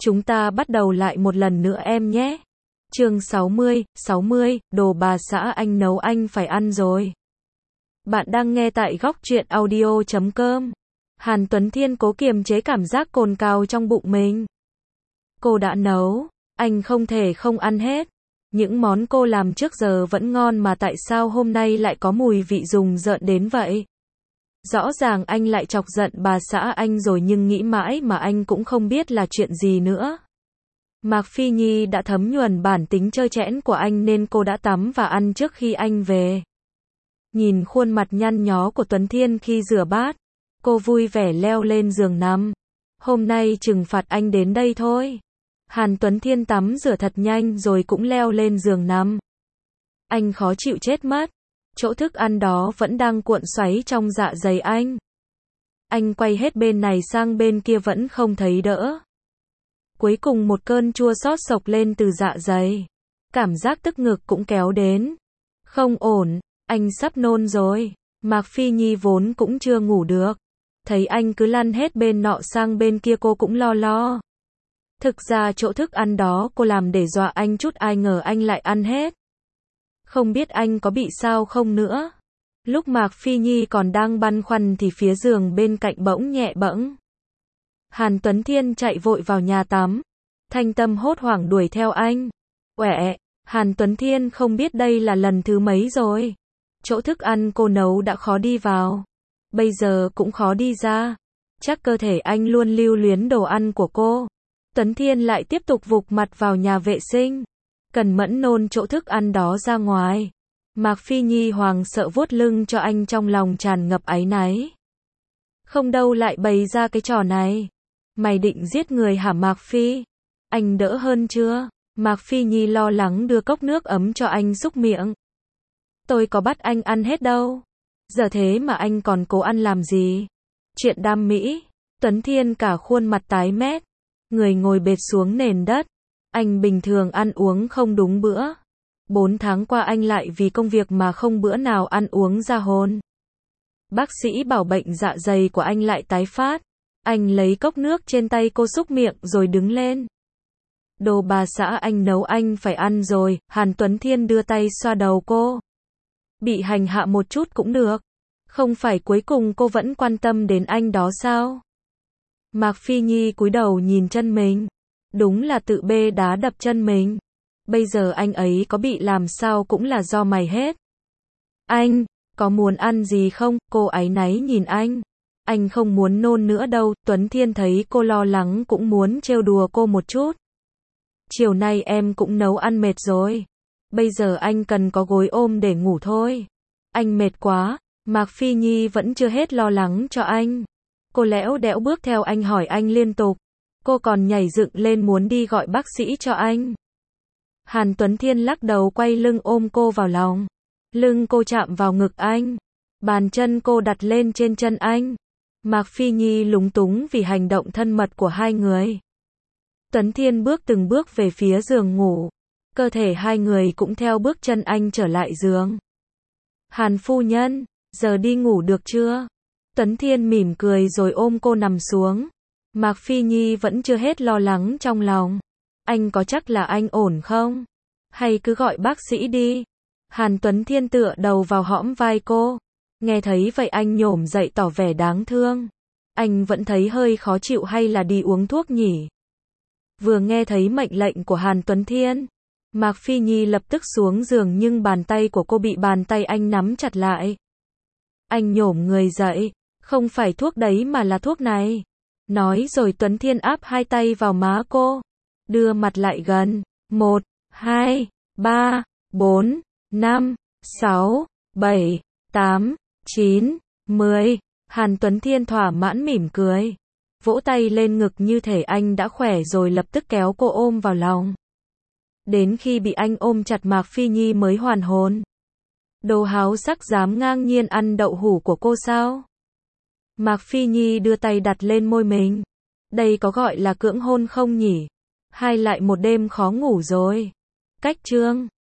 Chúng ta bắt đầu lại một lần nữa em nhé. Chương 60, đồ bà xã anh nấu anh phải ăn rồi. Bạn đang nghe tại góc truyện audio.com. Hàn Tuấn Thiên cố kiềm chế cảm giác cồn cào trong bụng mình. Cô đã nấu, anh không thể không ăn hết. Những món cô làm trước giờ vẫn ngon mà tại sao hôm nay lại có mùi vị rùng rợn đến vậy? Rõ ràng anh lại chọc giận bà xã anh rồi nhưng nghĩ mãi mà anh cũng không biết là chuyện gì nữa. Mạc Phi Nhi đã thấm nhuần bản tính trơ trẽn của anh nên cô đã tắm và ăn trước khi anh về. Nhìn khuôn mặt nhăn nhó của Tuấn Thiên khi rửa bát, cô vui vẻ leo lên giường nằm. Hôm nay trừng phạt anh đến đây thôi. Hàn Tuấn Thiên tắm rửa thật nhanh rồi cũng leo lên giường nằm. Anh khó chịu chết mất. Chỗ thức ăn đó vẫn đang cuộn xoáy trong dạ dày anh. Anh quay hết bên này sang bên kia vẫn không thấy đỡ. Cuối cùng một cơn chua xót xộc lên từ dạ dày. Cảm giác tức ngực cũng kéo đến. Không ổn, anh sắp nôn rồi. Mạc Phi Nhi vốn cũng chưa ngủ được. Thấy anh cứ lăn hết bên nọ sang bên kia cô cũng lo. Thực ra chỗ thức ăn đó cô làm để dọa anh chút, ai ngờ anh lại ăn hết. Không biết anh có bị sao không nữa. Lúc Mạc Phi Nhi còn đang băn khoăn thì phía giường bên cạnh bỗng nhẹ bẫng. Hàn Tuấn Thiên chạy vội vào nhà tắm. Thanh Tâm hốt hoảng đuổi theo anh. Uể, Hàn Tuấn Thiên không biết đây là lần thứ mấy rồi. Chỗ thức ăn cô nấu đã khó đi vào. Bây giờ cũng khó đi ra. Chắc cơ thể anh luôn lưu luyến đồ ăn của cô. Tuấn Thiên lại tiếp tục vụt mặt vào nhà vệ sinh. Cần mẫn nôn chỗ thức ăn đó ra ngoài. Mạc Phi Nhi hoảng sợ vuốt lưng cho anh trong lòng tràn ngập áy náy. Không đâu lại bày ra cái trò này. Mày định giết người hả Mạc Phi? Anh đỡ hơn chưa? Mạc Phi Nhi lo lắng đưa cốc nước ấm cho anh xúc miệng. Tôi có bắt anh ăn hết đâu. Giờ thế mà anh còn cố ăn làm gì? Chuyện đam mỹ. Tuấn Thiên cả khuôn mặt tái mét. Người ngồi bệt xuống nền đất. Anh bình thường ăn uống không đúng bữa. 4 tháng qua anh lại vì công việc mà không bữa nào ăn uống ra hồn. Bác sĩ bảo bệnh dạ dày của anh lại tái phát. Anh lấy cốc nước trên tay cô xúc miệng rồi đứng lên. Đồ bà xã anh nấu anh phải ăn rồi. Hàn Tuấn Thiên đưa tay xoa đầu cô. Bị hành hạ một chút cũng được. Không phải cuối cùng cô vẫn quan tâm đến anh đó sao? Mạc Phi Nhi cúi đầu nhìn chân mình. Đúng là tự bê đá đập chân mình. Bây giờ anh ấy có bị làm sao cũng là do mày hết. Anh, có muốn ăn gì không? Cô áy náy nhìn anh. Anh không muốn nôn nữa đâu. Tuấn Thiên thấy cô lo lắng cũng muốn trêu đùa cô một chút. Chiều nay em cũng nấu ăn mệt rồi. Bây giờ anh cần có gối ôm để ngủ thôi. Anh mệt quá. Mạc Phi Nhi vẫn chưa hết lo lắng cho anh. Cô lẽo đẽo bước theo anh hỏi anh liên tục. Cô còn nhảy dựng lên muốn đi gọi bác sĩ cho anh. Hàn Tuấn Thiên lắc đầu quay lưng ôm cô vào lòng. Lưng cô chạm vào ngực anh. Bàn chân cô đặt lên trên chân anh. Mạc Phi Nhi lúng túng vì hành động thân mật của hai người. Tuấn Thiên bước từng bước về phía giường ngủ. Cơ thể hai người cũng theo bước chân anh trở lại giường. Hàn phu nhân, giờ đi ngủ được chưa? Tuấn Thiên mỉm cười rồi ôm cô nằm xuống. Mạc Phi Nhi vẫn chưa hết lo lắng trong lòng. Anh có chắc là anh ổn không? Hay cứ gọi bác sĩ đi. Hàn Tuấn Thiên tựa đầu vào hõm vai cô. Nghe thấy vậy anh nhổm dậy tỏ vẻ đáng thương. Anh vẫn thấy hơi khó chịu hay là đi uống thuốc nhỉ? Vừa nghe thấy mệnh lệnh của Hàn Tuấn Thiên, Mạc Phi Nhi lập tức xuống giường nhưng bàn tay của cô bị bàn tay anh nắm chặt lại. Anh nhổm người dậy. Không phải thuốc đấy mà là thuốc này. Nói rồi Tuấn Thiên áp hai tay vào má cô. Đưa mặt lại gần. 1, 2, 3, 4, 5, 6, 7, 8, 9, 10. Hàn Tuấn Thiên thỏa mãn mỉm cười. Vỗ tay lên ngực như thể anh đã khỏe rồi lập tức kéo cô ôm vào lòng. Đến khi bị anh ôm chặt Mạc Phi Nhi mới hoàn hồn. Đồ háo sắc dám ngang nhiên ăn đậu hũ của cô sao? Mạc Phi Nhi đưa tay đặt lên môi mình. Đây có gọi là cưỡng hôn không nhỉ? Hay lại một đêm khó ngủ rồi? Cách chương